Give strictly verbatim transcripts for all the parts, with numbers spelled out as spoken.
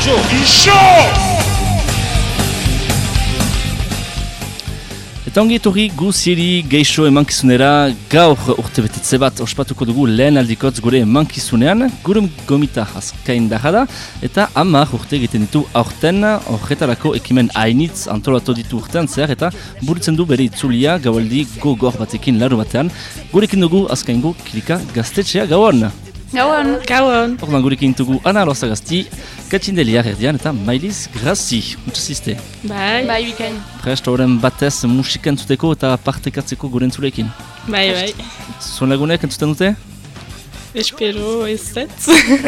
Ixo! Ixo! Eta ongi etorri guzieri geixo emankizunera, gaur urtebetetze bat ospatuko dugu lehen aldikotz gure emankizunean, gure gomita azkain da eta hamar urte egiten ditu aurten, horretarako ekimen hainitz antolatu ditu urtean zehar, eta burutzen du bere itzulia gaualdi gogor batekin laru batean, gurekin dugu azkaingo Kilika Gaztetxea, gauan! Gauan! Gauan! Ordan gurekin dugu Ana Lozagazti, Katxindelia erdian eta Mailiz Grazi, mutxasizte. Bai, bai, bikain. Prest horren batez musika entzuteko eta partekatzeko gure entzulekin. Bai, bai. Zuen lagunek entzuten dute? Espero ez zetz.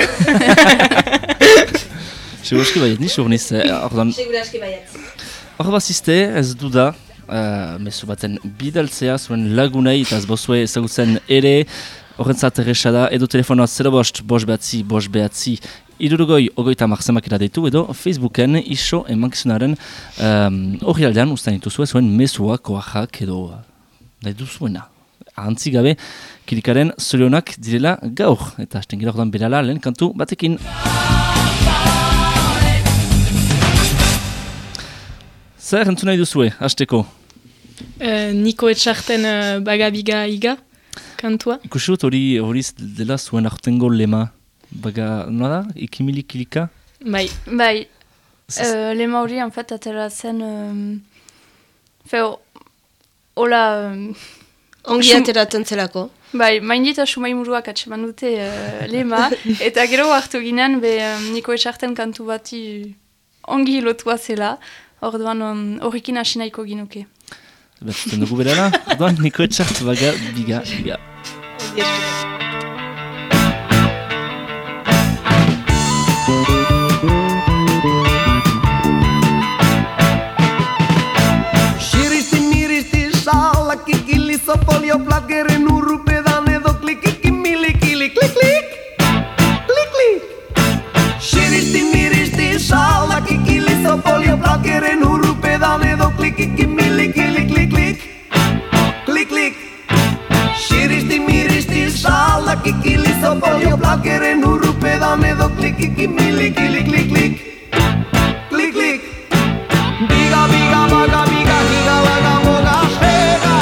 Seguraski baiet, nix urniz. Seguraski baiet. Hor bazizte, ez duda, uh, mesu baten bidaltzea zuen lagunei eta ez bozue ezagutzen ere, horrentzat erresa da, edo telefonoa zero bost, bost behatzi, bost behatzi, irurugoi ogoita marzemakera deitu, edo Facebooken iso emankizunaren hori um, aldean ustan dituzue zuen mesuak, oaxak, edo nahi duzuena. Ahantzi gabe, Kilikaren zorionak direla gaur, eta hasten gira ordan berala lehen kantu batekin. Zer entzun nahi duzue, hasteko? Uh, Niko etxarten uh, bagabiga iga. Kantua? Ikusi dut hori horiz dela zuen aurtengo lema. Baga, nola da? Ikimili Kilika? Bai. Bai. Uh, lema hori, en fait, atera zen... Um, Feo, hola... Um, Ongi ateratzen zelako. Bai, maindita sumaimuruak atseman dute uh, lema. Eta gero hartu ginen, be um, Niko etxarten kantu bati ongi lotua zela. Orduan horrekin um, hasi nahiko ginuke. Batzuten dugu berara, orduan Niko etxart baga biga biga. Shiristi miristi shala kikili sopolio plakere nuru pedan edo klikiki mili kili klik klik klik klik. Shiristi miristi shala kikili sopolio plakere nuru pedan edo klikiki mili kili klik klik klik klik. Shiristi miristi shala kikili sopolio plakere nuru pedan edo klikiki mili kili klik klik klik klik. Biga biga baga biga higa laga moga shega.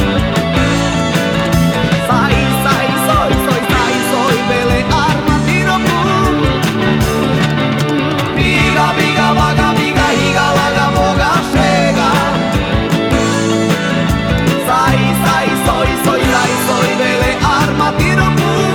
Sai sai soy soy sai soy bele arma tiro pum. Biga biga baga biga higa laga moga shega. Sai sai soy soy sai soy bele arma tiro pum.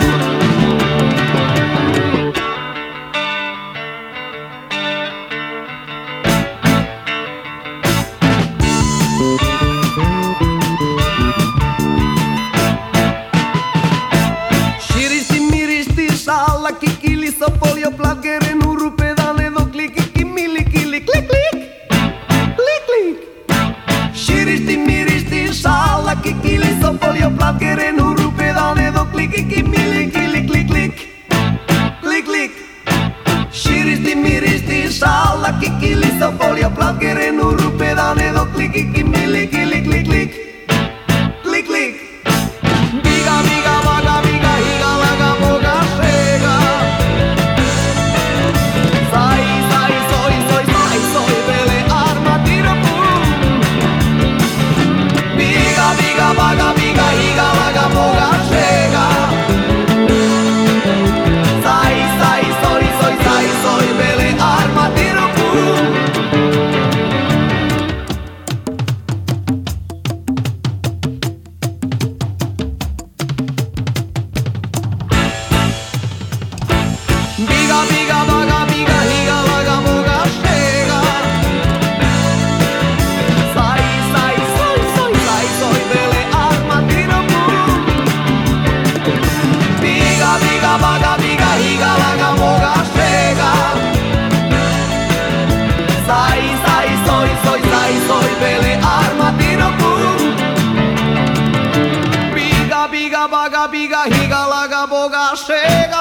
Shiristi miristi shala kikili sopolio plakere nuru pedan edo klikiki mili kili klik klik klik klik. Shiristi miristi shala kikili sopolio plakere nuru pedan edo klikiki mili kili klik klik klik klik. Shiristi miristi shala kikili sopolio plakere nuru pedan edo klikiki mili kili klik klik klik klik. Biga biga baga biga higa laga moga shega. Sai sai soy soy sai soy bele arma tiro pum. Biga biga baga biga higa laga moga shega. Sai sai soy soy sai soy bele arma tiro pum. Biga biga baga biga higa laga moga shega. Sai sai soy soy sai soy bele arma tiro pum. Biga biga baga biga higa laga moga shega. Sai sai soy soy sai soy bele arma tiro pum. Biga biga baga biga higa laga moga shega.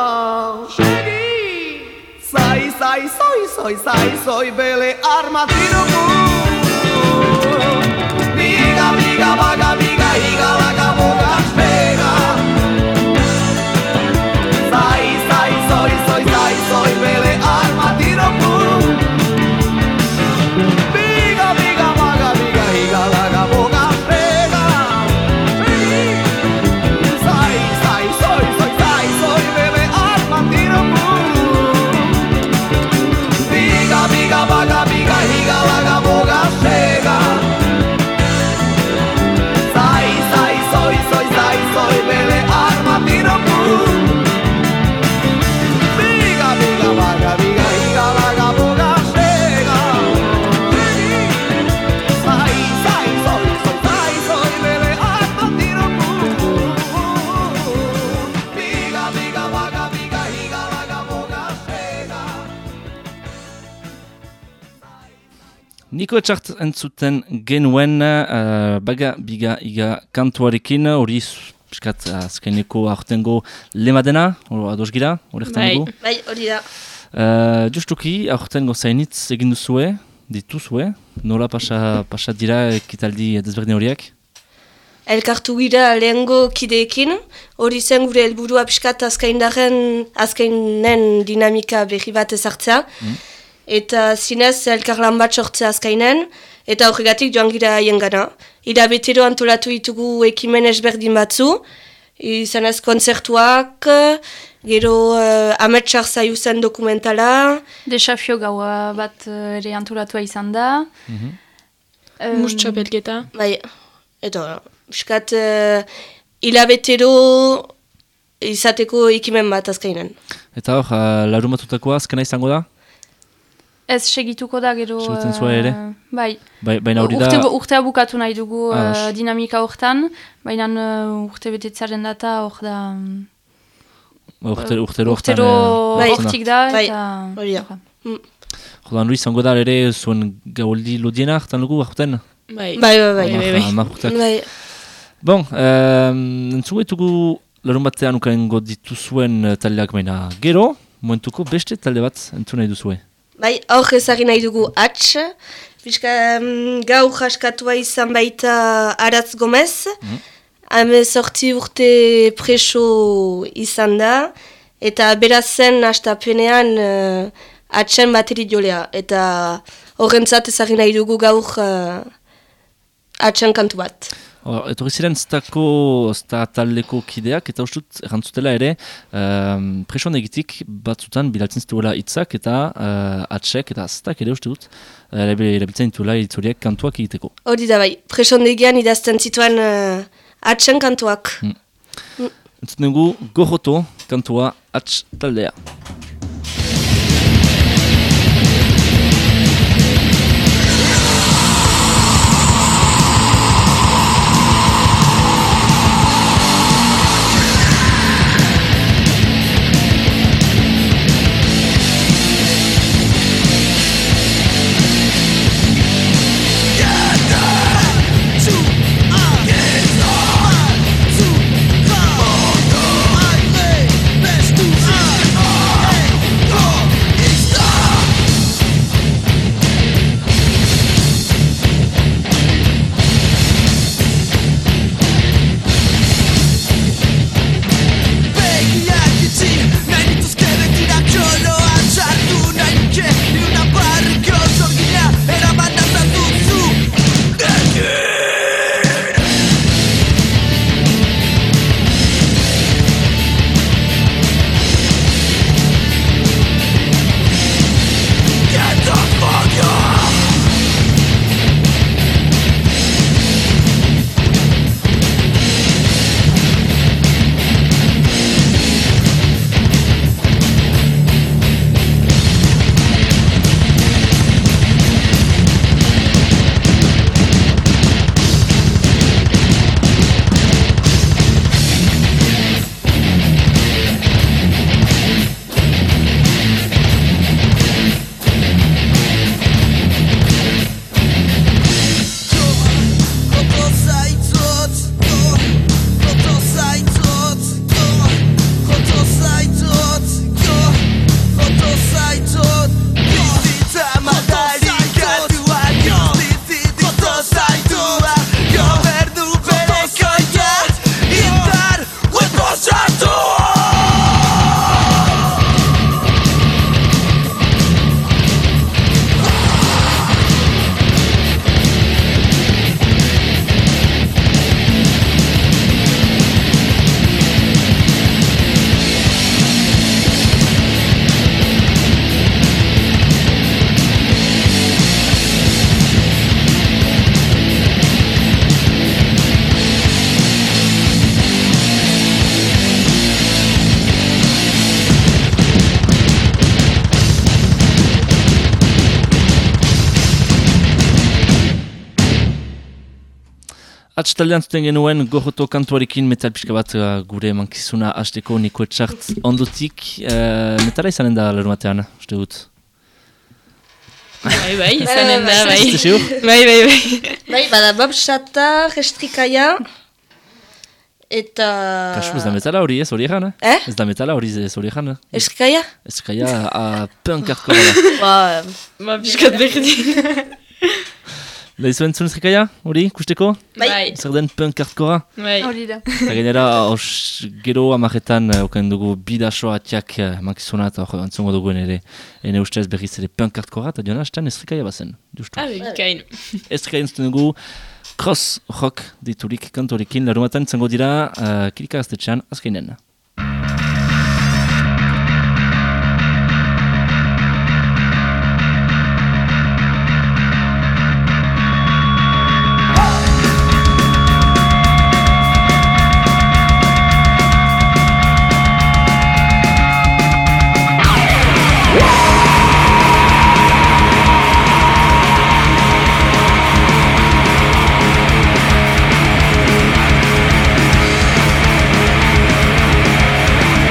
Sai sai soy soy sai soy bele arma tiro pum. Biga biga baga biga higa laga moga shega. Sai sai soy soy sai soy bele arma tiro Niko etxart entzuten genuen uh, baga biga iga kantuarekin, hori piskat azkeneko aurtengo lema dena, hori ados gira, hori ertan dugu? Bai, hori da. Uh, justuki, aurtengo zainitz egin duzue, dituzue, nola pasa, pasa dira ekitaldi desberdin horiek? Elkartu gira lehengo kideekin, hori zen gure helburua piskat azkaindaren, azkainen dinamika berri bat ezartzea. Mm. Eta zinez elkarlan bat sortzea azkainen, eta horregatik joan gira haien gana. Ira betero antolatu ditugu ekimen ezberdin batzu, izan ez konzertuak, gero uh, ametsar zaiu zen dokumentala. Desafio gaua bat uh, ere antolatua izan da. Mm-hmm. Um, Mustxa belgeta. Bai, eta piskat uh, ila betero izateko ekimen bat azkainen. Eta hor, uh, larumatutakoa azkena izango da? Ez segituko da gero... Segiten zua ere? Uh, bai. Ba, baina hori da... Urte, urtea bukatu nahi dugu ah, uh, dinamika hortan, baina uh, urte betetzaren data hor da... Um, ba, urte, urtero hortan... Urtero eh, hortik da, bai. eta... Hori da. Mm. Jodan Luis, zango da ere zuen gauldi lodiena hartan dugu, hartan? Bai, bai, bai. bai. bai, bai. Amar bai. Bon, um, entzuetugu larun batean ukaingo dituzuen taldeak baina gero, momentuko beste talde bat entzu nahi duzue. Bai, hor ezagin nahi dugu Hatz, pixka um, gau jaskatua izan baita Aratz Gomez, mm. hame sortzi urte preso izan da, eta berazen hastapenean uh, Hatzen bateri jolea, eta horrentzat ezagin nahi dugu gaur uh, Hatzen kantu bat. Etorri ziren ztako zta taldeko kideak, eta ustut errantzutela ere um, presoan egitik batzutan bilaltzen zituela hitzak eta uh, Hatzek eta ztak ere uste dut erabiltzen dituela hitzoriak kantuak egiteko. Hori da bai, presoan egian idazten zituen uh, Hatzen kantuak. Hmm. Mm. Entzuten dugu Gorroto kantua Hatz taldea. Hatz taldean zuten genuen Gorroto kantuarekin metal pixka bat uh, gure mankizuna hasteko Niko etxart ondotik. Uh, metala izanen da larumatean, uste dut? Bai, bai, izanen da, bai. Ziste ziur? Bai, bai, bai. Bai, bada Bob Shatar, Estrikaia, eta... Kasu, ez da metala hori ez, hori egan, eh? Eh? Ez da metala hori ez, hori egan, eh? Estrikaia? Estrikaia a punk hardcore da. Ba, Ba, piskat berdin. Lehizu entzun estrikaia, hori, kusteko? Bai. Zer den punk hardcore? Bai. Hori da. Eta gainera, os, gero amaretan, uh, oken dugu bidaso atiak uh, makizuna eta hor antzungo duguen ere, ene ustez berriz ere punk hardcore, eta joan hastan estrikaia bazen, justu. Ah, bikain. Estrikaia entzun dugu, cross rock diturik kantorekin, larumatan izango dira, uh, kilika gaztetxean, azkainen. We'll be right back.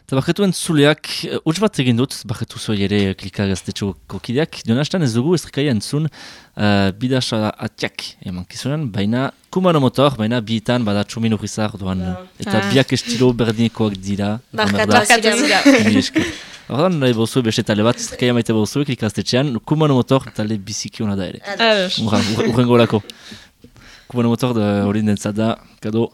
Eta baketuen zuleak, huts bat egin dut, baketu zoi ere klika gaztetxoko kideak, dionastan ez dugu estrikaia entzun uh, bidasa atiak eman kizunan, baina kumano motor, baina bietan bada txumin urrizar doan, no. Eta ah. biak estilo berdinekoak dira. Barkatu dira. Hortan, nahi bozu beste tale bat, estrikaia maite bozu klika gaztetxean, kumano motor tale biziki hona da ere. Urrengo lako. Kumano motor hori dentzat da, kado.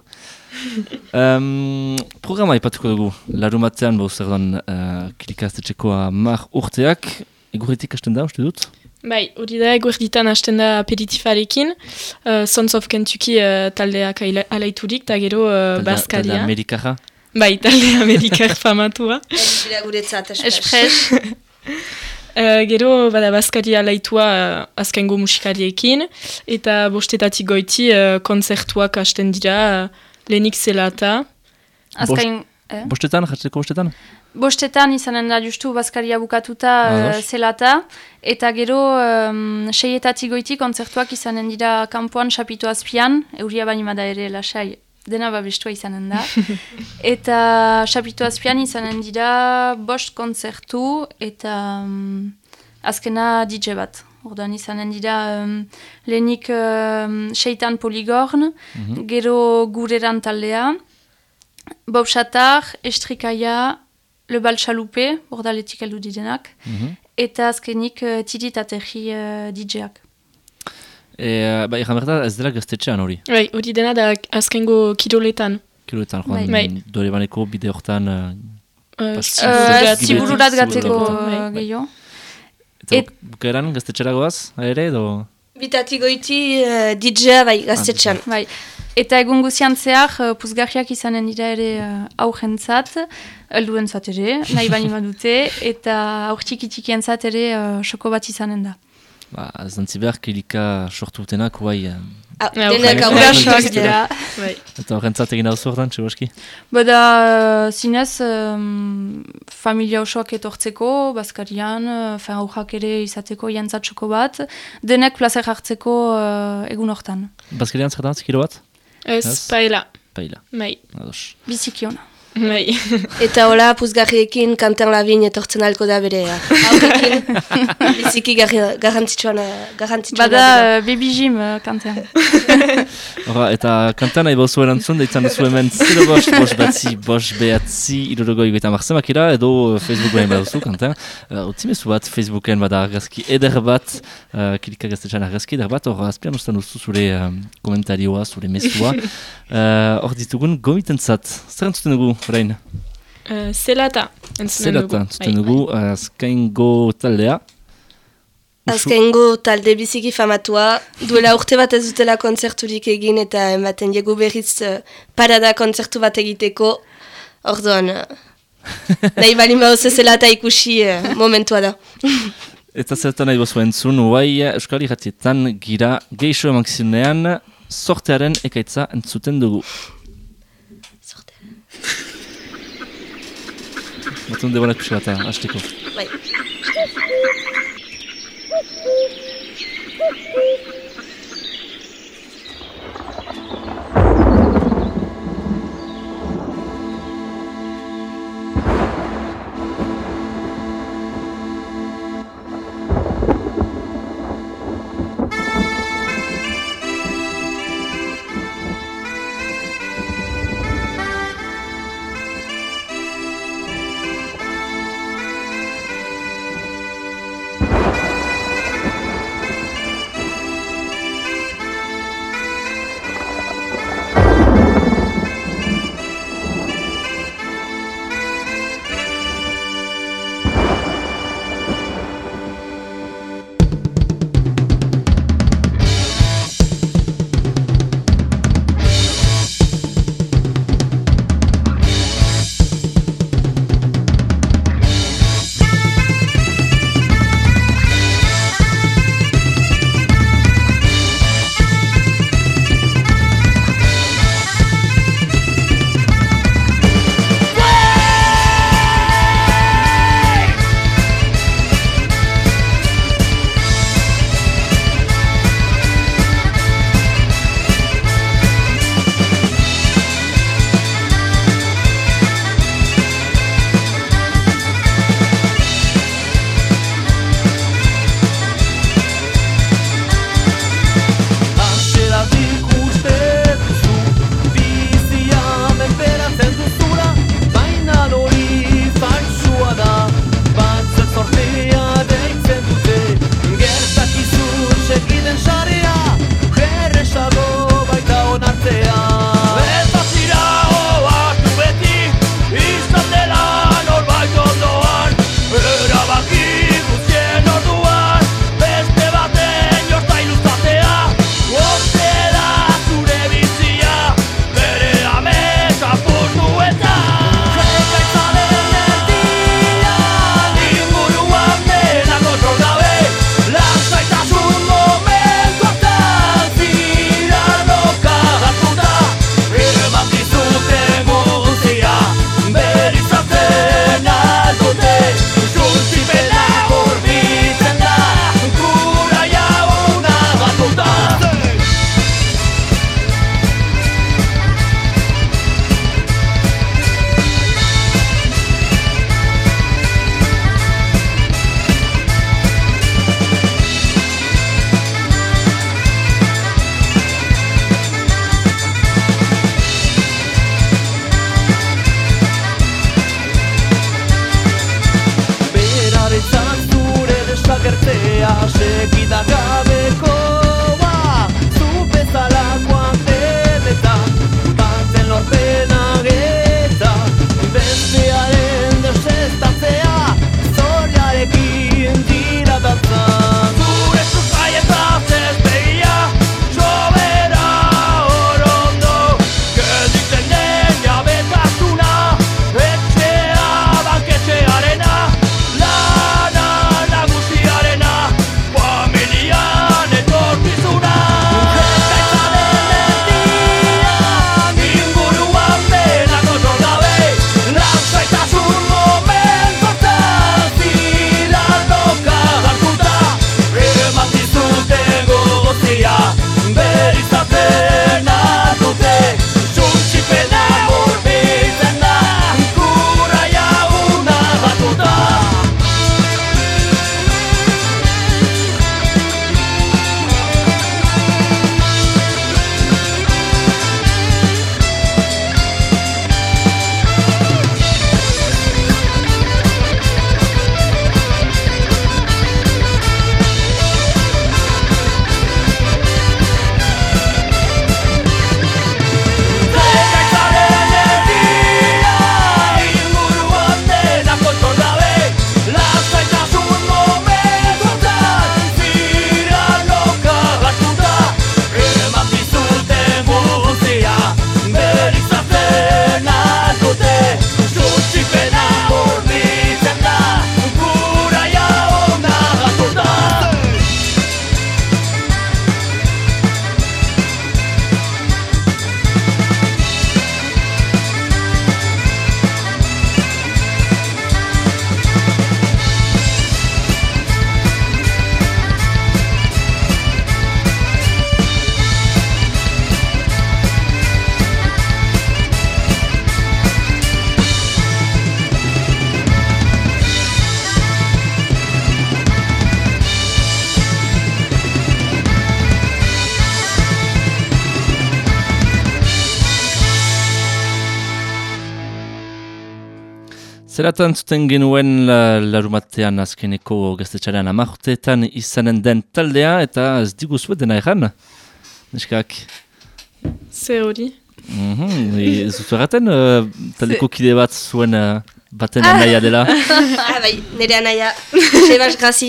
Um, programa ipatuko dugu, larumatean bau zer dan uh, kilikaztetxekoa mar urteak, egurretik hasten da, uste dut? Bai, hori da, egurditan hasten da aperitifarekin, uh, Sons of Kentucky uh, taldeak alaiturik, eta gero uh, Baskaria. Talde Amerikara? Bai, talde Amerikar famatua. Gira guretzat, espres. Uh, gero, bada, Baskaria alaitua uh, azkengo musikariekin, eta bostetatik goiti uh, konzertuak hasten dira, uh, lehenik zelata. Azkain... Eh? Bostetan, jatzeko bostetan? Bostetan izanen da justu Baskaria bukatuta uh, zelata, eta gero um, seietatik goiti konzertuak izanen dira kanpoan Chapitu azpian, euria baina da ere lasai, dena babestua izanen da. Eta Chapitu azpian izanen dira bost konzertu eta um, azkena D J bat. Ordan izanen dira um, lehenik um, Seitan Poligorn, mm-hmm. gero Gureran taldea, Bob Chatar, Estrikaia, Le Bal Chalupe, ordaletik heldu direnak, mm-hmm. eta azkenik uh, Titi Taterri uh, D J-ak. E, ba, Iran berda ez dela gaztetxean hori? Bai, hori dena da azkengo kiroletan. Kiroletan, joan, bai. Dore baneko bide hortan... Uh, uh, Zibururat gateko uh, gehiago. Eta Et... bukaeran gaztetxera goaz, ere edo? Bitatik goiti uh, D J-a bai gaztetxean. Ah, bai. Eta egun guzian zehar, uh, puzgarriak izanen dira ere uh, aurrentzat, helduentzat ere, nahi bani badute, eta aurtiki-tikien-zat ere uh, xoko bat izanen da. Ba, zantzi behar kilika sortu utenak, guai... Uh... Ah, denak aurrasoak dira. Eta horrentzat egin hau zuertan, Txebaski? Bada, uh, zinez, um, familia osoak etortzeko, Baskarian, uh, aurrak ere izateko jantzat xoko bat, denek plazer hartzeko uh, egun hortan. Baskarian zertan, zikiro bat? Ez, paela. Paela. Bai. Ados. Bizikiona. Bai. Eta hola, puzgarriekin kanten labin etortzen alko da bere. Haurekin, biziki garrantzitsuan. Bada, uh, baby gym uh, kantean. Hora, eta kantean nahi bauzu erantzun, deitzen duzu hemen zero bost, bost batzi, bost behatzi, irurogoi goita marzemakira, edo Facebooken baduzu kantean. Uh, Utzimezu bat, Facebooken bada argazki eder bat, uh, kilika gaztetxan argazki eder bat, hor azpian ustan duzu zure um, komentarioa, zure mesua. Hor uh, ditugun gomitentzat, zer entzuten dugu? Orain. Uh, zelata. Zelata, entzuten dugu, azkaingo taldea. Azkaingo talde biziki famatua. Duela urte bat ez dutela kontzerturik egin eta ematen diegu berriz uh, parada kontzertu bat egiteko. Orduan, uh, nahi balin bauz zelata ikusi uh, momentua da. Eta zelata nahi bozu entzun, huai Euskal Irratietan gira geixo emankizionean sortearen ekaitza entzuten dugu. Batun debanak pixka bat, hasteko. Bai. agertzea segida gabekoa zu bezalakoan denetan batzen lorpena eta bestearen deusestatzea zoriarekin dira dantzan gure sustraietaz ez begia sobera orondo gelditzen den jabetasuna etxea banketxearena lana nagusiarena familian etorkizuna Gaitzaren erdian inguruan denak oso gabe lasaitasun momentuetan ziranoka hartuta eman dizuten gozia berizatzen hartute suntsipena hurbiltzen da gura jaguna batuta Gaitzaren erdian inguruan denak kontrol gabe lasaitasun momentuetan ziranoka hartuta eman dizuten guztia berizatzen hartute suntsipena hurbiltzen da gura jauna hartuta Zeratan zuten genuen la, larumatean azkeneko gaztetxarean amartetan izanen den taldea eta ez diguzue dena erran. Neskak. Ze hori? Mhm, ez dut erraten uh, taldeko kide bat zuen uh, baten anaia dela. Ah, bai, nire anaia, Sebas Grazi.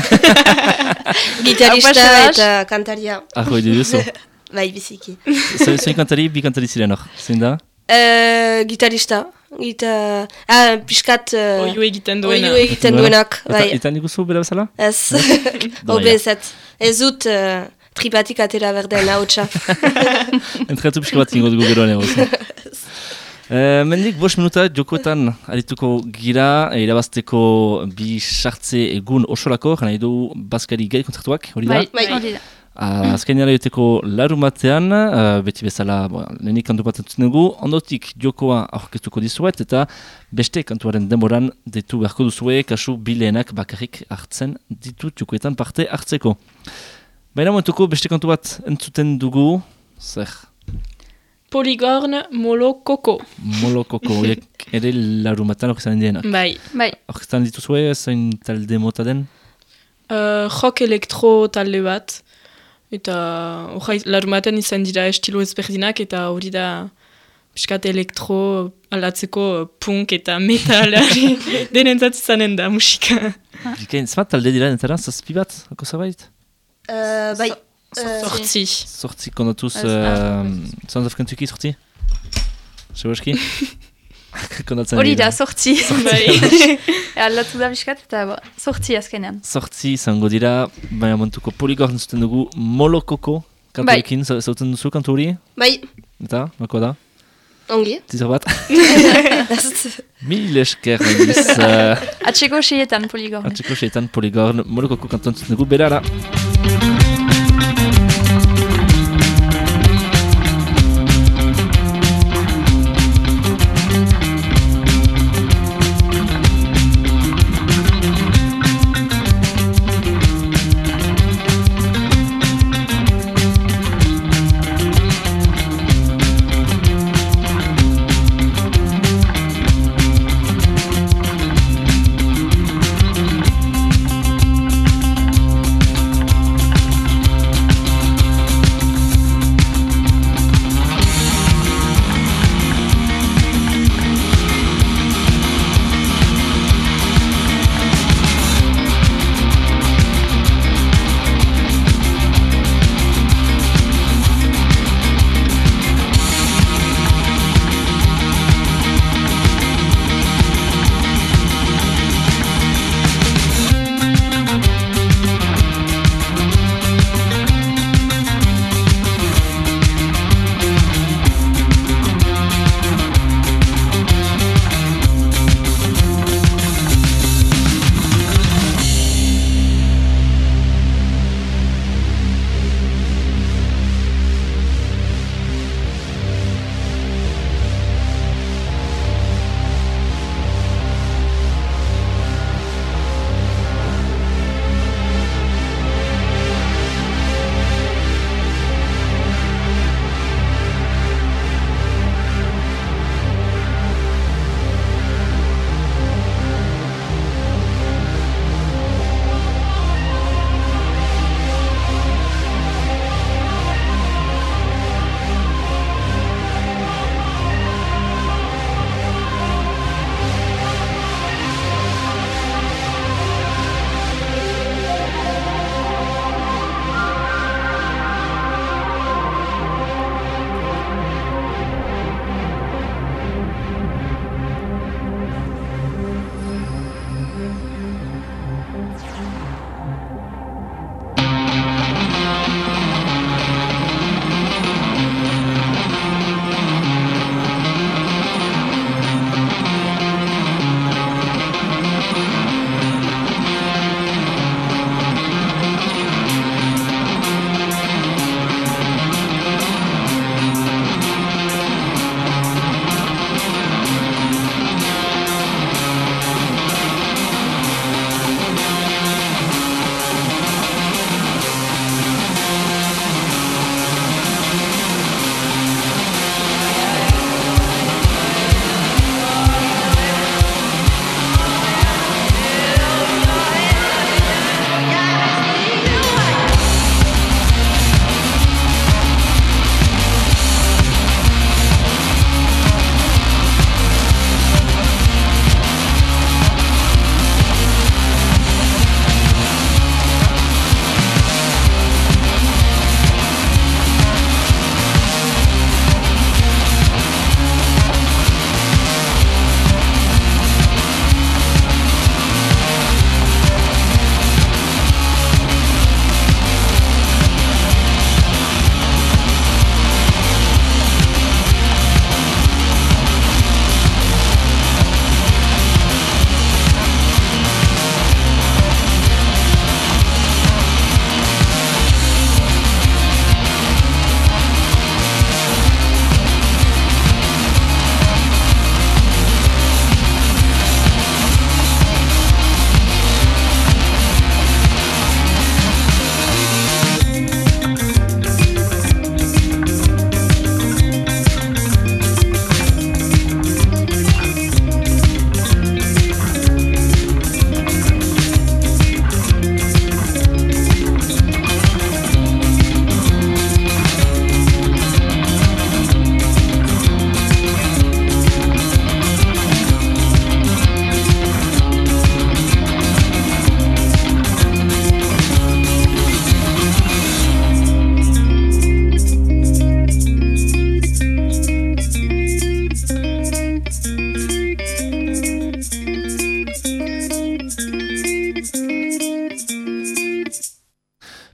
Gitarista Haupa, Sebas. eta kantaria. Arroi duzu. Bai, biziki. Zein kantari, bi kantari ziren hor, zein da? Uh, gitarista. Gita... Ah, piskat... Uh, Oiu egiten duena. Oiu egiten duenak, bai. Eta, eta nik uzu bera bezala? Ez, obezet. Ez dut uh, tripatik atera berden hautsa. Entreatu pixka bat ingo dugu geroan egoz. Uh, mendik, bost minuta jokoetan arituko gira, e, irabazteko bi sartze egun osorako, jana edo Baskari gai kontzertuak, hori da? Bai, bai, hori da. Uh, Azken jara joteko larumatean, uh, beti bezala, bo, lehenik kantu bat entzuten dugu, ondotik jokoa aurkeztuko dizuet, eta beste kantuaren denboran ditu beharko duzue, kasu bileenak bakarrik hartzen ditut jokoetan parte hartzeko. Baina momentuko beste kantu bat entzuten dugu, zer? Poligorn Molo Koko. Molo Koko, horiek ere larumatean aurkezan dienak. Bai. Bai, Aurkezan dituzue, zein talde mota den? Uh, rock elektro talde bat. Eta hori larumaten izan dira estilo ezberdinak eta hori da piskat elektro aldatzeko punk eta metal denentzat izanen da musika. Bikain, zemat talde dira entara, zazpi bat, ako zerbait? Uh, bai. Sortzi. Sortzi kondatuz, Ez, uh, Sounds of Kentucky sortzi? Sebaski? Kondatzen hori dira. da, sortzi. Bai. Aldatu da biskat eta bo, sortzi azkenean. Sortzi izango dira, baina montuko Poligorn zuten dugu Molo Koko kantuekin, bai. Zauten duzu kantu hori? Bai, Eta, nako da? ongi. Tizer bat? Mil esker, mediz. Uh, Atxeko seietan Poligorn. Atxeko seetan Poligorn, Molo Koko kantuan zuten dugu, berara.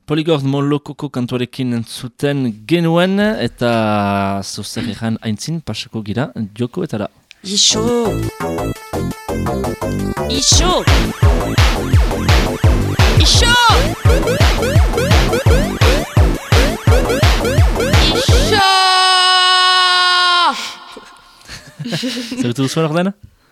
Poligord Molokoko kantuarekin entzuten genuen, eta zozer egan aintzin pasako gira joko eta da. Ixo! Ixo! Ixo! Ixo! Zerretu duzuen ordena?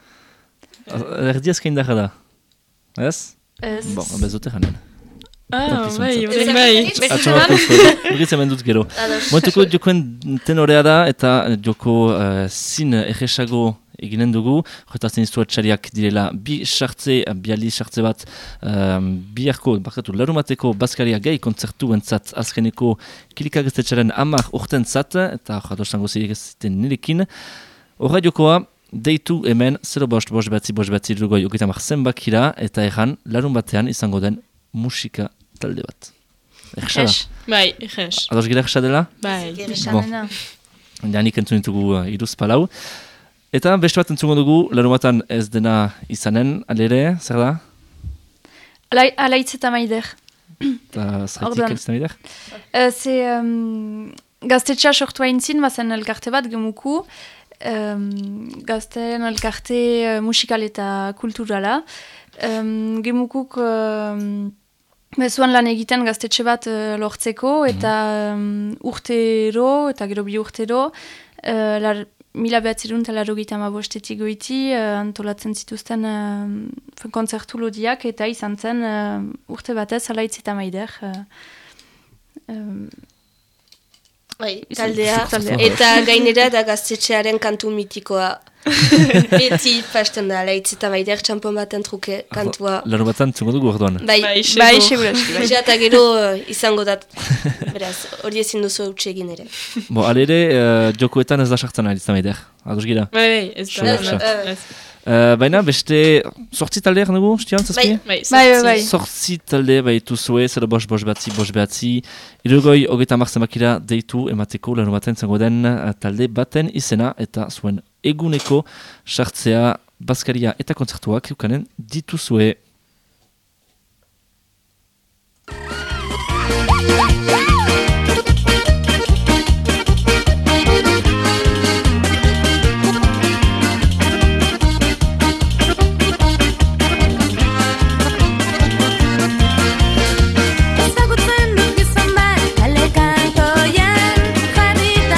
Erdi azkain daga da. Ez? Ez. Bon, bezote janen. Ah, bai, Ez bai. Atxamako zuen, berriz hemen dut gero. Momentuko jokoen tenorea da, eta joko uh, zin egesago eginen dugu. Horretazten iztuat txariak direla bi sartze, biali sartze bat, um, biharko, bakatu, larumateko Baskaria gai kontzertu entzat azkeneko kilikagaztetxaren amak urten zat, eta jadostango zirik eziten nirekin. Horra jokoa, deitu hemen, zero bost, bost batzi, bost batzi, rugoi, ogeitamak zenbakira, eta erran, larun batean izango den musika talde bat. Erxada? Bai, eges. Ados gira erxadela? Bai. Esanena. Janik entzun ditugu uh, iruz palau. Eta beste bat entzungo dugu, larumatan ez dena izanen, alere, zer da? Alai- Alaitz eta maider. Eta zaitik Orduan. elzten bider? Uh, ze um, gaztetxa sortu haintzin, bazen elkarte bat gemuku, um, gazteen elkarte uh, musikal eta kulturala. Um, gemukuk um, bezuan lan egiten gaztetxe bat uh, lortzeko, eta um, urtero, eta gero bi urtero, uh, lar, mila behatzerun eta laro gita amabostetik goiti, uh, antolatzen zituzten uh, kontzertu lodiak, eta izan zen uh, urte batez alaitz eta maider. Uh, um, Bai, taldea, taldea. eta gainera da gaztetxearen kantu mitikoa. Beti pasten da, laitz eta maider txampon baten truke kantua. Larumatan entzungo dugu orduan. Bai, Bai, Bai, sego. seguraski, bai. ja eta gero uh, izango dat. Beraz, hori ezin duzu utxe egin ere. Bo, alere, uh, jokoetan ez da sartzen ari, ztameider. Ados gira? Bai, bai, ez Sure, da. sure. Ez. Uh, baina, beste, sortzi talde egan dugu, stian, zazpi? Bai. Bai, Bai, bai, sortzi. bai. Sortzi talde baitu zue, zero bost, bost behatzi, bost behatzi, irugoi, hogeita marzen bakira deitu emateko lehenu baten zango den uh, talde baten izena, eta zuen eguneko sartzea Baskaria eta kontzertuak eukanen dituzue. Ezagutzen dut gizon bat, kale kantoian jarrita.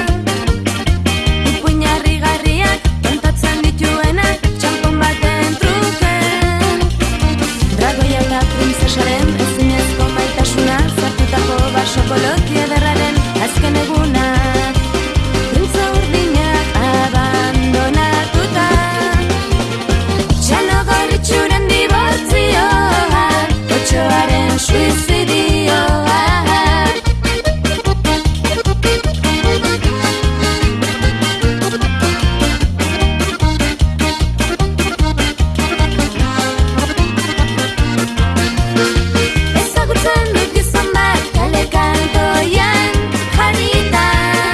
Ipuin harrigarriak kontatzen dituenak, txampon baten truke. Dragoia eta printzesaren ezinezko maitasuna, zartutako basoko loti ederraren azken egunak. Printza urdinak abandonatuta, txano gorritxuren dibortzioa, otxoaren suizidioa. Ezagutzen dut gizon bat, kale kantoian jarrita.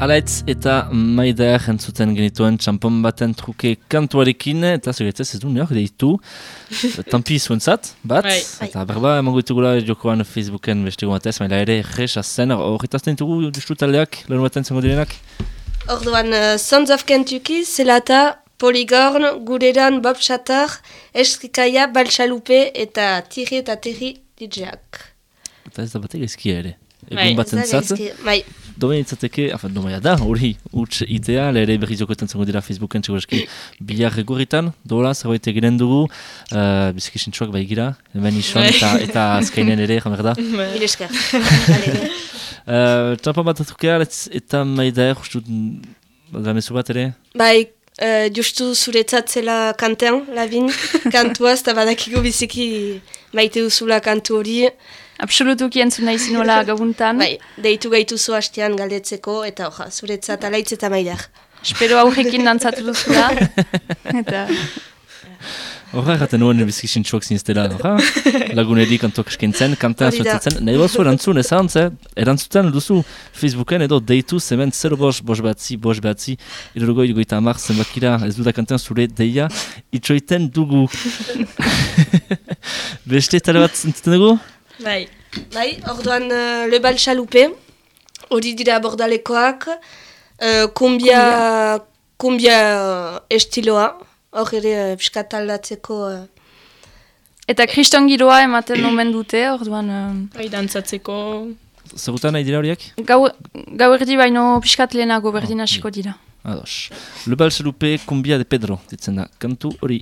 Alaitz eta Maider entzuten genituen txampon baten truke kantuarekin, eta zuretzez ez du neok deitu. Tampi zuentzat, bat, Bai. eta berba emango ditugula jokoan Facebooken bestego batez, maila ere resa zen, horretazten ditugu justu taldeak, lehen baten zengo direnak? Orduan, uh, Sons of Kentucky, Zelata, Polygon, Gureran, Bob Shatter, Estrikaia, Balxalupe eta Tiri eta Tiri D J-ak. Eta ez da batek ezkia ere. Bai. Egun baten zat, Bai, domen itzateke, afan domaia da, hori, huts itea, lehre berriz jokoetan zengo dira Facebooken txegoreski bihar egurritan, dola, zerbait eginen dugu, uh, biziki sintxoak bai gira, hemen ison, Bai. eta, eta azkainen ere, jamer da. mil esker. Uh, Txampan bat atukea, eta Maider, justut, damezu bat ere? Bai, uh, justu zuretzat zela kantean, labin, kantuaz, eta badakiko biziki maite duzula kantu hori. Absolutuki entzun nahi zinuela gaguntan. Bai, deitu gaituzu hastean galdetzeko, eta hoja, zuretzat alaitz eta Maider. Espero aurrekin dantzatu duzula. Eta Horra, erraten nuen biziki sintxoak zineztela, horra? Laguneri kantuak eskentzen, kantean Hori da. zuetzatzen, nahi bazu erantzun, ez ahantz, eh? Erantzuten duzu Facebooken edo deitu zemen zero bos, bos behatzi, bos behatzi, irurgoi goita amar zenbakira, ez duda kantean zure deia, itxoiten dugu. Beste tale bat zintzuten dugu? Bai. Bai, orduan uh, Le Balxalupe, hori dira bordalekoak, uh, kumbia, kumbia uh, estiloa, hor ere uh, piskat aldatzeko... Uh, eta kriston giroa ematen omen dute, orduan uh, Bai, dantzatzeko... Zerutan nahi dira horiek? gau, gau erdi baino piskat lehenago berdin hasiko dira. Ados. Le Balxalupe, Cumbia de Pedro, ditzen da, kantu hori.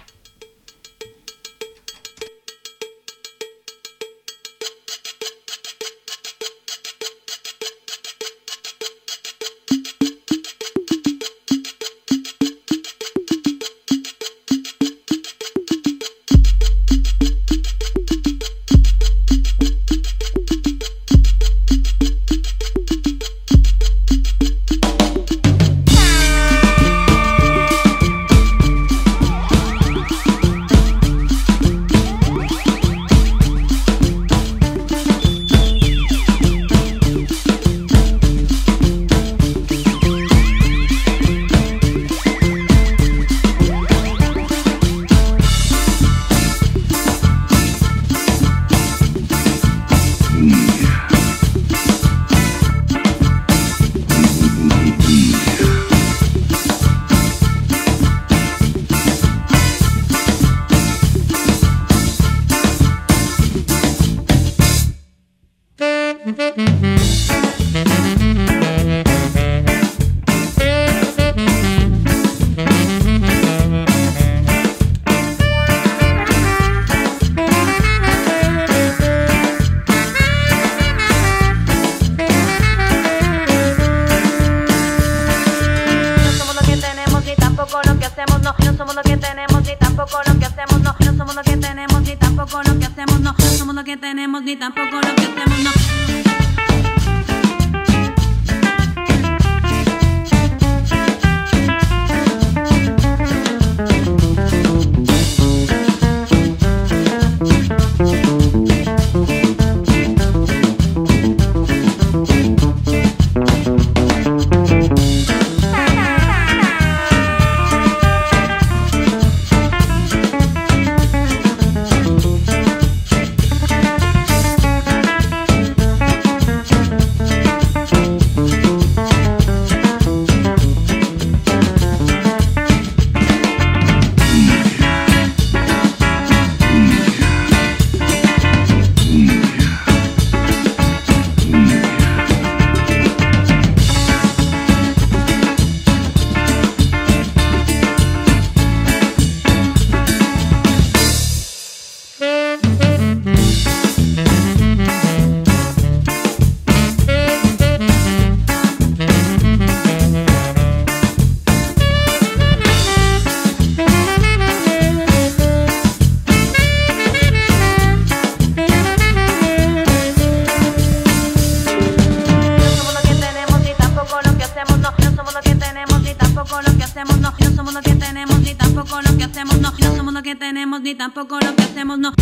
Ni tampoco lo que hacemos, no.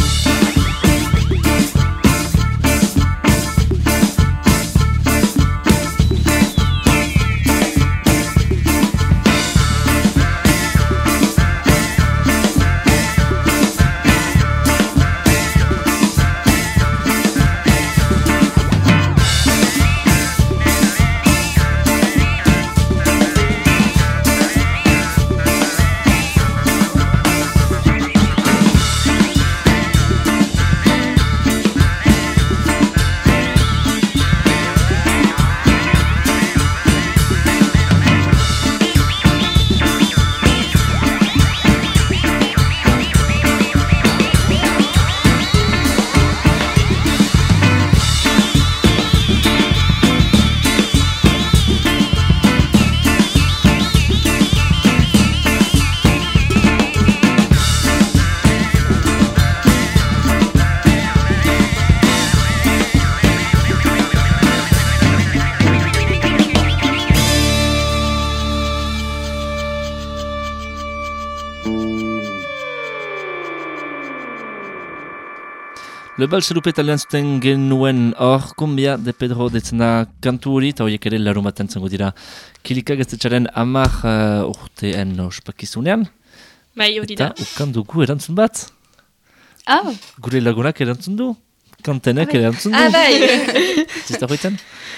Lebal Xelupe taldean zuten genuen hor, Kumbia de Pedro detzena kantu hori, eta horiek ere larun baten zango dira Kilika gaztetxaren amar uh, urteen ospakizunean. Bai, hori da. Eta ukan dugu erantzun bat. Ah, Gure lagunak erantzun du. Kantenek erantzun du. Ah, bai! Zizta hoitan?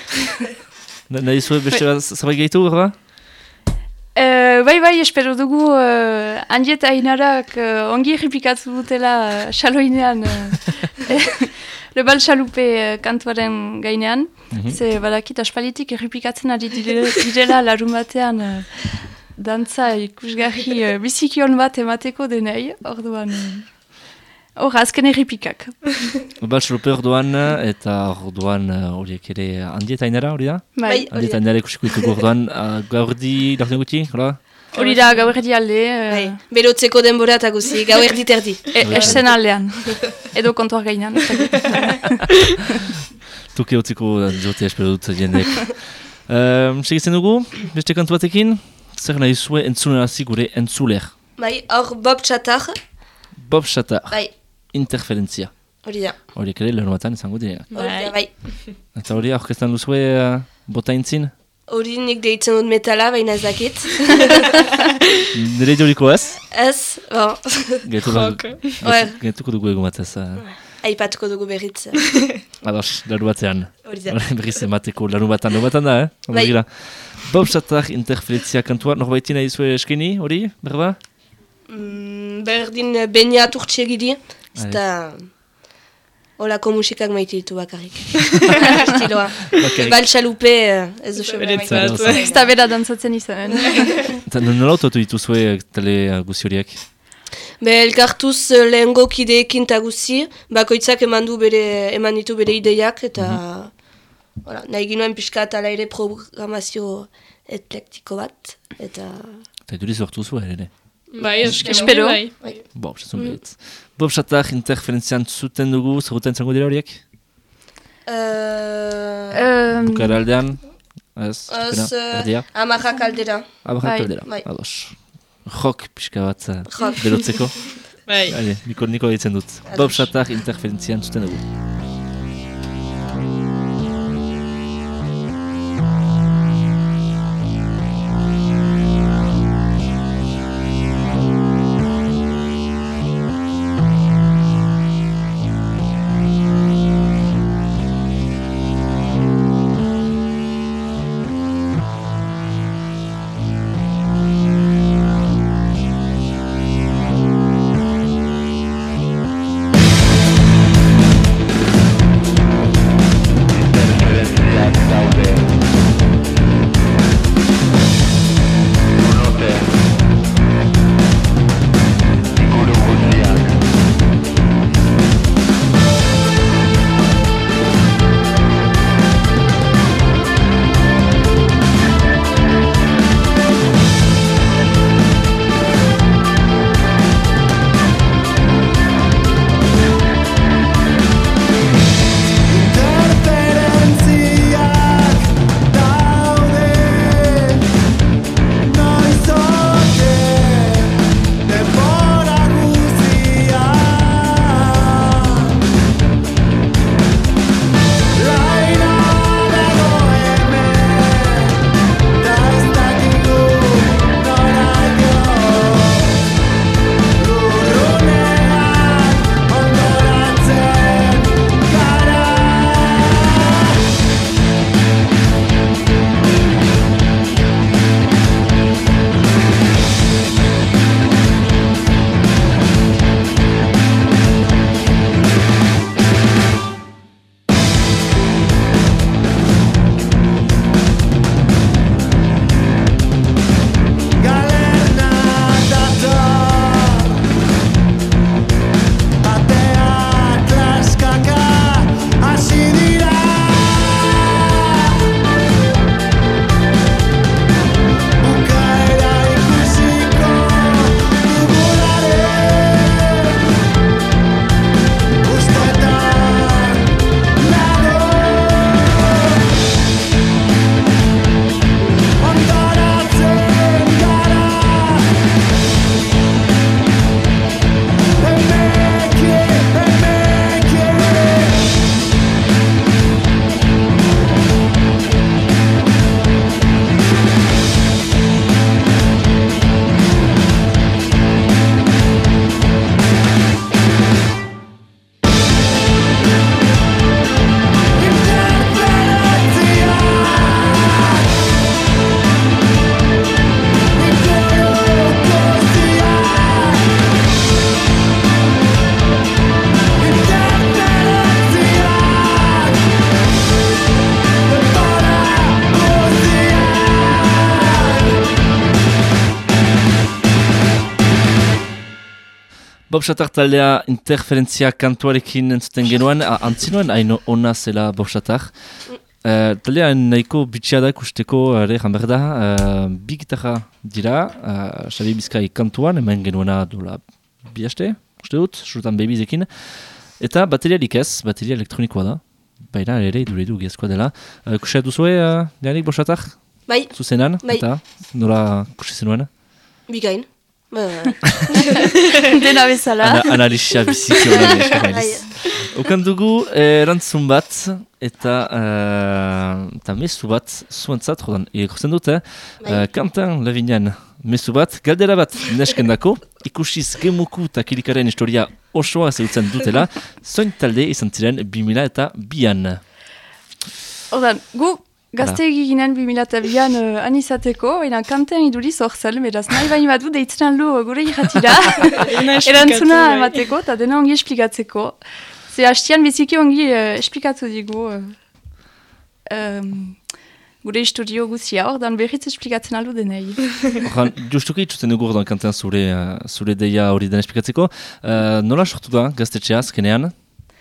Nahi zuen beste bat zabait gehitu, berba? Uh, bai, bai, espero dugu uh, Andi eta Ainarak uh, ongi errepikatu dutela uh, xaloinean uh, Lebal Xalupe uh, kantuaren gainean. Mhm. Ze badakit aspalitik errepikatzen ari dire- direla larun batean uh, dantza ikusgarri uh, bizikion bat emateko denei, orduan uh, hor azken errepikak. Lebal Xelupe orduan, eta orduan uh, horiek ere Andi eta Ainara hori da? Bai, Bai. Andi eta Ainara ikusiko ditugu orduan, uh, gaurdi, laurden guti, hola? hori da gau erdi alde, uh, Bai, berotzeko denbora eta guzi, gau erdi terdi. e, esen aldean, edo kontuak gainean. ez dakit. Tuke utziko jote espero dut jendek. um, Segitzen dugu, beste kantu batekin, zer nahi zue entzunarazi gure entzuler. Bai, hor Bob Chatar, Bob Shatar, bai, interferentzia. hori da. Horiek ere lehenu batan izango dira. Hori da, Bai. bai. Eta hori aurkeztan duzue uh, botaintzin? Hori nik deitzen dut metala, baina ez dakit. Nire joriko ez? Ez, bon, Getu Rock. Oer. Getuko dugu egun batez. Uh, aipatuko dugu berriz. ados, laru batean. Hori da. Berriz emateko laru batan, laru batan da, eh? Ondo Bai. gira. Bob Shatar interferentzia kantua, norbaitin nahi zue eskeni, hori, berba? Mm, berdin eh, Benia Turtxegiri, ez da... Olako musikak maite ditu bakarrik. Estiloa. Bakarrik. Bal Xalupe, eh, ez duzu Beretzat. Bai. Ez da bera dantzatzen izan. Eta nola autotu dituzue tale uh, guzi horiek? Be, elkartuz eh, lehengo kideekin eta guzi, bakoitzak eman, du bere, eman ditu bere ideiak, eta voilà, nahi ginoen pixkat ala ere programazio eklektiko bat, eta... Eta iduriz hortu zuen ere. Bai, esken Espero. hori, bai. Bo, sesun behit. Bob Shatar interferentzian zuten dugu, zeruten zango dira horiek? Uh, Um, Bukara aldean? Ez, Ez, txapena, eh, erdia? Amarrak aldera. Abarrak bai, aldera, bai. ados. Rock pixka bat uh, Rock. berotzeko. Bai. Hale, niko, niko ditzen dut. Ados. Bob Shatar interferentzian zuten dugu. Bob Shatar taldea interferentzia kantuarekin entzuten genuen, antzinuen hain ona zela Bob Shatar. Uh, taldea nahiko bitxia da ikusteko, ere, janber da, uh, bi gitarra dira, uh, Xabi Bizkai kantuan, hemen genuena dola bi haste, uste dut, surutan babyzekin. Eta bateriarik ez, bateria elektronikoa da. Baina ere idure du giazkoa dela. Uh, Kusia duzue, uh, Janik Bob Shatar? Bai. Zuzenan, Bai. Eta nola kusi zenuen? Bigain. Dena bezala. Ana, analisia biziki honan eskarraiz. Okan dugu eh, erantzun bat eta uh, eta mezu bat zuentzat, jodan, ikusten dute, uh, kantan Lavinean mezu bat, galdera bat neskendako, ikusiz gemuku eta kilikaren historia osoa zeutzen dutela, zoin talde izan ziren bi mila eta bian. Ordan, gu gaztegi ginen bi mila eta bian uh, anizateko, baina kantean iduriz horzel, beraz nahi bain badu deitzen aldo gure irratira, erantzuna emateko eta dena ongi esplikatzeko. Ze hastian biziki ongi uh, esplikatu digu uh, um, gure historio guzia, ordan berriz esplikatzen aldo denei. Ordan, justuki itxuten dugu ordan kantean zure, uh, zure deia hori den esplikatzeko. Uh, nola sortu da gaztetxea azkenean?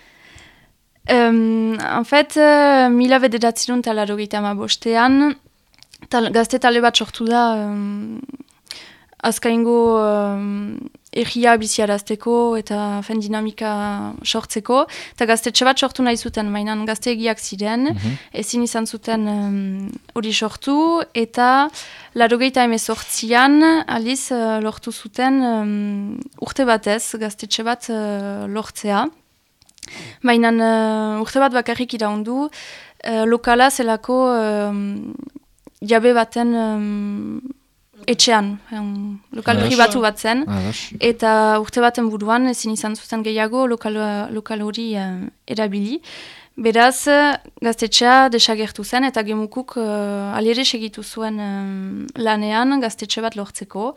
Um, en fait, uh, mila bederatzerun talaro gitama bostean, tal, gazte tale bat sortu da um, azkaingo um, erria biziarazteko eta fen dinamika sortzeko, eta gaztetxe bat sortu nahi zuten, mainan gazte egiak ziren, mm-hmm. ezin izan zuten hori um, sortu, eta larogeita emezortzian aliz uh, lortu zuten um, urte batez gaztetxe bat uh, lortzea. Baina uh, urte bat bakarrik iraundu, uh, lokala zelako um, jabe baten um, etxean, um, lokal pribatu bat zen, eta urte baten buruan ezin izan zuten gehiago lokal, lokal hori uh, erabili. Beraz, gaztetxea desagertu zen eta gemukuk uh, alere segitu zuen um, lanean gaztetxe bat lortzeko.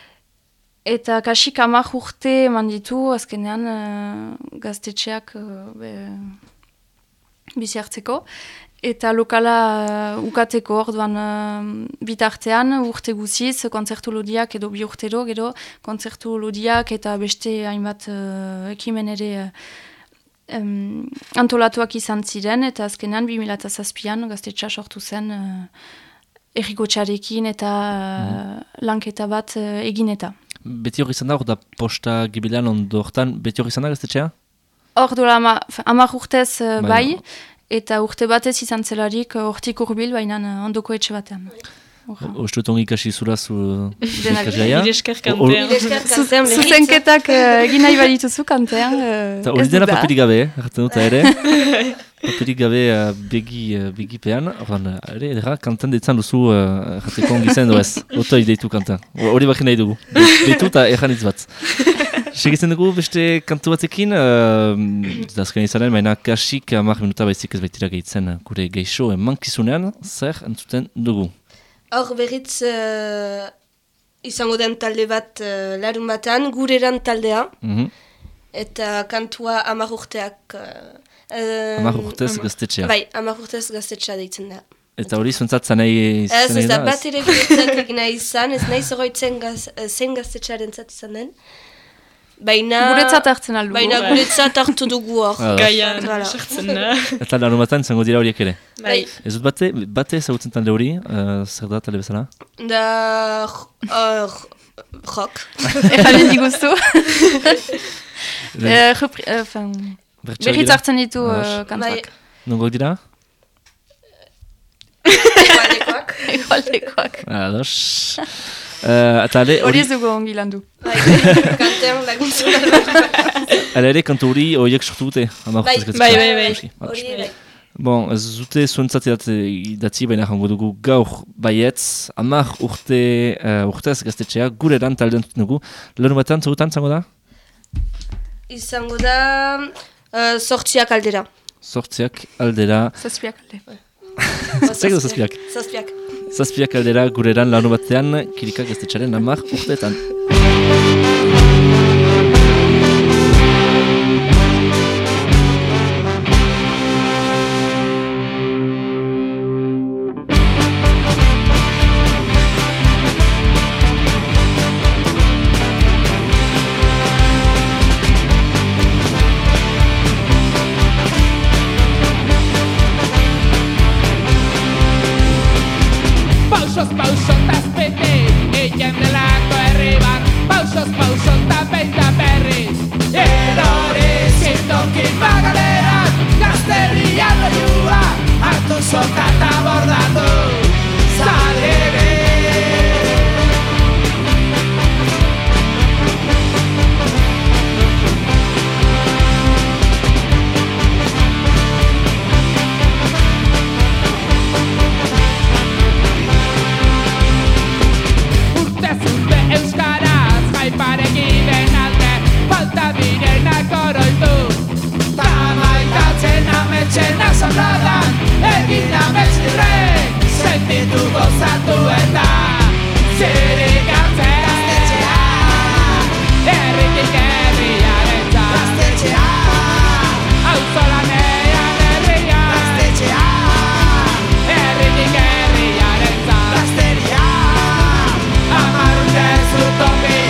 Eta kasik amak urte eman ditu, azkenean uh, gaztetxeak uh, be, bizi hartzeko. Eta lokala uh, ukateko orduan uh, bitartean urte guziz, kontzertu lodiak edo bi urtero, gero kontzertu lodiak eta beste hainbat uh, ekimen ere uh, um, antolatuak izan ziren. Eta azkenean bi mila zazpian gaztetxea sortu zen uh, errikotxarekin eta uh, lanketa bat uh, egin eta. Beti hori izan da, hor da posta gibilean ondo hortan, beti hori izan da gaztetxea? Hor dola ama, amak urtez uh, bai, eta urte batez izan zelarik hortik urbil, baina uh, ondoko etxe batean. Ostu eton ikasi zura zu ikasgaia? Iresker kantean. Zuzenketak egin nahi badituzu kantean, ez du da. Hori dena paperik gabe, erraten dut ere. Paperik gabe uh, begi, uh, begipean, horren, ere, edera, kantan ditzen duzu errateko uh, ongi zen doez. Otoi deitu kantan. Hori bakien nahi dugu. Deitu eta erranitz bat. Segitzen dugu beste kantu batzekin, uh, azken izanen, baina kasik hamar minuta baizik ez baitira gehitzen gure geixo emankizunean, zer entzuten dugu. Hor berriz uh, izango den talde bat uh, larun batean, gureran taldea, mm-hmm. eta kantua hamar urteak... Uh, uh, hamar urtez gaztetxea. Bai, hamar urtez gaztetxea deitzen da. Eta hori zuntzatzen nahi izan Ez, ez da, bat ere guretzak egin nahi izan, ez nahi zoroitzen gaz, zen gaztetxearen zat izan den. Baina... Guretzat hartzen aldugu. Baina guretzat hartu dugu hor. Gaian, sartzen da. Eta larun batan izango dira horiek ere. Bai. Ez dut bate, bate ezagutzen talde hori, uh, zer da talde bezala? Da... Uh, rock. Erranen diguztu. Berriz hartzen ditu kantuak. Nongo dira? Egualdekoak. Egualdekoak. Ados. Hori ez dugu ongi landu. Kantean laguntzen. Hala ere, kantu hori horiek sortu dute. Bai, bai, bai. Hori bai. Bon, ez zute zuentzat idatzi, baina jango dugu gaur baietz, hamar urte uh, urtez gaztetxea, gure eran taldean dugu. Lehenu batean, zerutan zango da? Izango da uh, sortziak aldera. Sortziak aldera. Zazpiak alde. Zazpiak edo zazpiak? Zazpiak. Zazpiak aldera gure eran lehenu batean, kirikak gaztetxearen hamar urteetan. sokata bordatu zalere. Parekiren alde, falta direnak oroitu. Ta maitatzen ametxen asamladan, egin amets direk, sentitu gozatu eta zirik hartzen. Gaztetxea, herritik herriarentzat. Gaztetxea, auzolanean herria. Gaztetxea, herritik herriarentzat. Gazteria, hamar urtez utopia.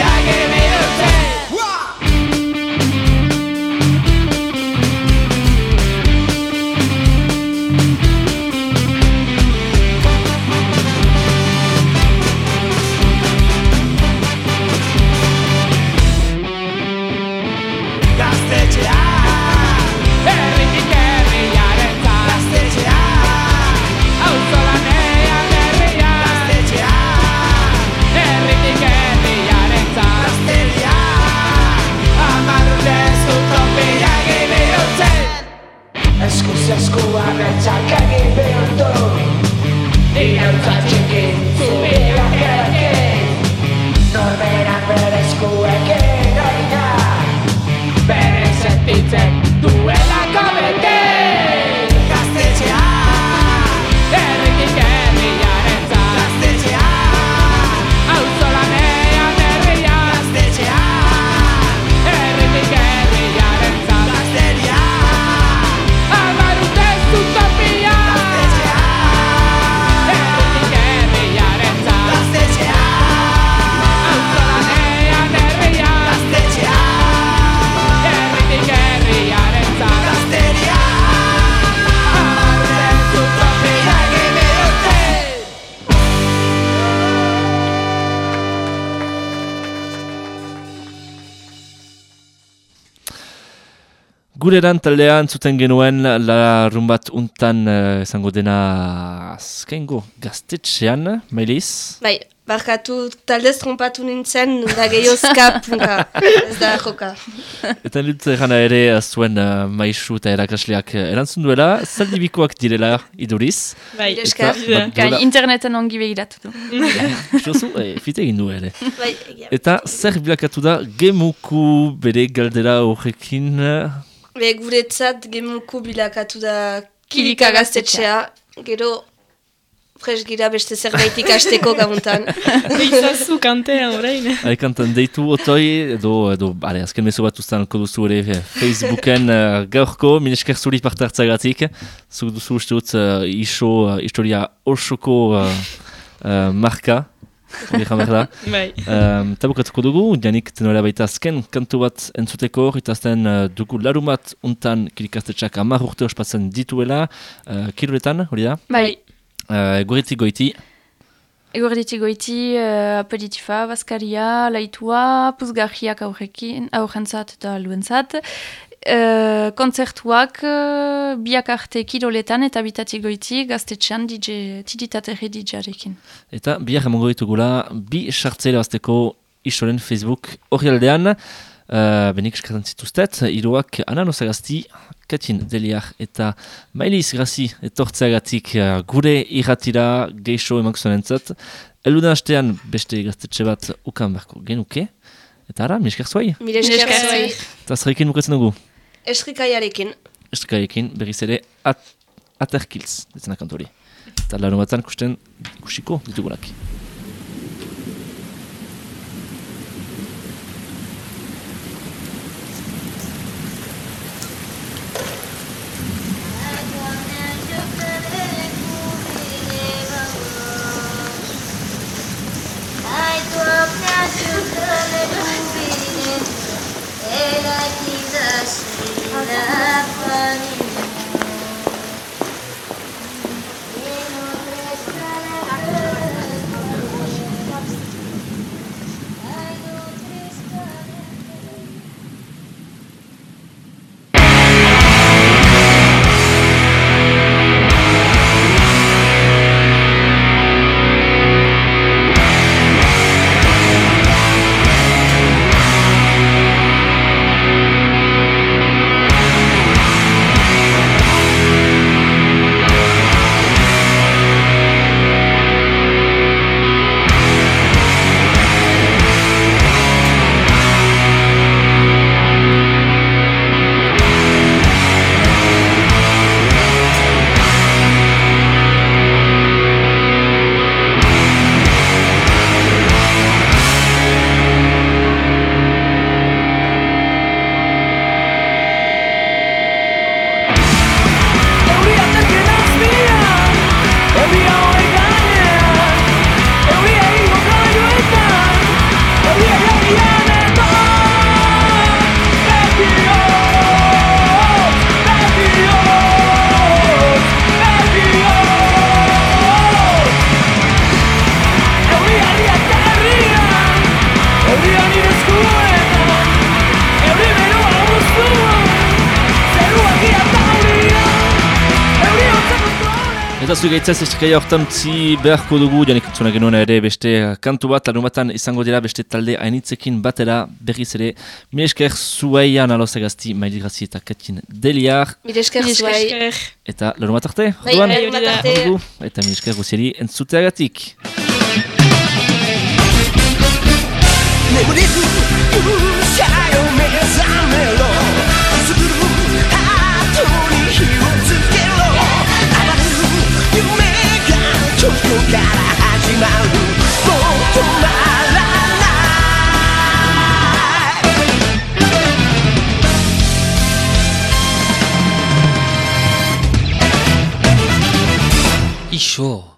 Eskuak etxak egin behar du Irautza txikin, zubiak erekin Norberak bere eskuekin gaina Bere sentitzen duelako bete Gaztetxea herritik herriarentzat Gaztetxea auzolanean herria Gaztetxea herritik herriarentzat Gazteria utopia! Gaztetxea! Herritik herriarentzat! Gaztetxea! Auzolanean herria! Gaztetxea! Herritik herriarentzat! Gazteria! Amarrez utopia egin dute! Gureran taldean zuten genuen larun bat untan uh, izango dena azkengo gaztetxean, Mailiz? Bai, barkatu taldez trompatu nintzen, da gehiozka punka, ez da joka. Eta dut gana ere zuen uh, maisu eta erakasleak erantzun duela, zaldibikoak direla iduriz. Bai, esker. Gain interneten ongi begiratu du. Josu, e, fite egin du ere. Bai, egia. Eta zer bilakatu da gemuku bere galdera horrekin... Be, guretzat gemuku bilakatu da Kilika kilika gaztetxea, gero fres gira beste zerbaitik hasteko gabuntan. Eizazu kantea orain. Haikantan deitu otoi, edo, edo, ale, azken meso bat ustean duzu ere Facebooken uh, gaurko, minesker zuri parte hartzagatik. Zuk duzu uste dut uh, iso, uh, historia osoko uh, uh, marka. Berda. Bai. Um, Tabukatuko dugu, janik tenora baita azken kantu bat entzuteko, eta azten uh, dugu larumat untan kilikastetxak amar urte ospatzen dituela, uh, kiroletan, hori da? Bai. Uh, Goriti goiti. Egorditik goiti, uh, apelitifa, baskaria, laitua, puzgarriak aurrekin, aurrentzat eta luentzat. Uh, kontzertuak uh, biak arte kiroletan eta bitatik goiti gaztetxean D J, tiditaterri D J-arekin. Eta biak emango ditugula bi sartzele azteko isolen Facebook hori aldean. Uh, benik eskatzen zituztet, hiruak Anan Osagazti, Katin Deliar eta Mailiz Grazi etortzeagatik uh, gure irratira geixo emanko zonentzat. Eludan hastean beste gaztetxe bat ukan beharko genuke. Eta ara, minesker zuai. Mire esker zuai. Eta zerrekin bukatzen dugu? Estrikaiarekin. Estrikaiekin berriz ere at, aterkiltz, ditzena kantori. Eta laro batzan kusten kusiko ditugulak. Eta zui gaitzaz estrikaia hortan utzi beharko dugu, janik entzuna genuen ere beste kantu bat, larun batan izango dira beste talde hainitzekin batera berriz ere. Mil esker zuaian alozagazti mailigrazi eta katin deliar. Mil esker zuai. Eta larun bat arte, Bai, orduan? larun bat arte. Ordu. Eta mil esker guzieri entzuteagatik. 眠れずさよ目覚めろくすぶるハートに火をつけろ暴れる夢がここから始まるもう止まらない一生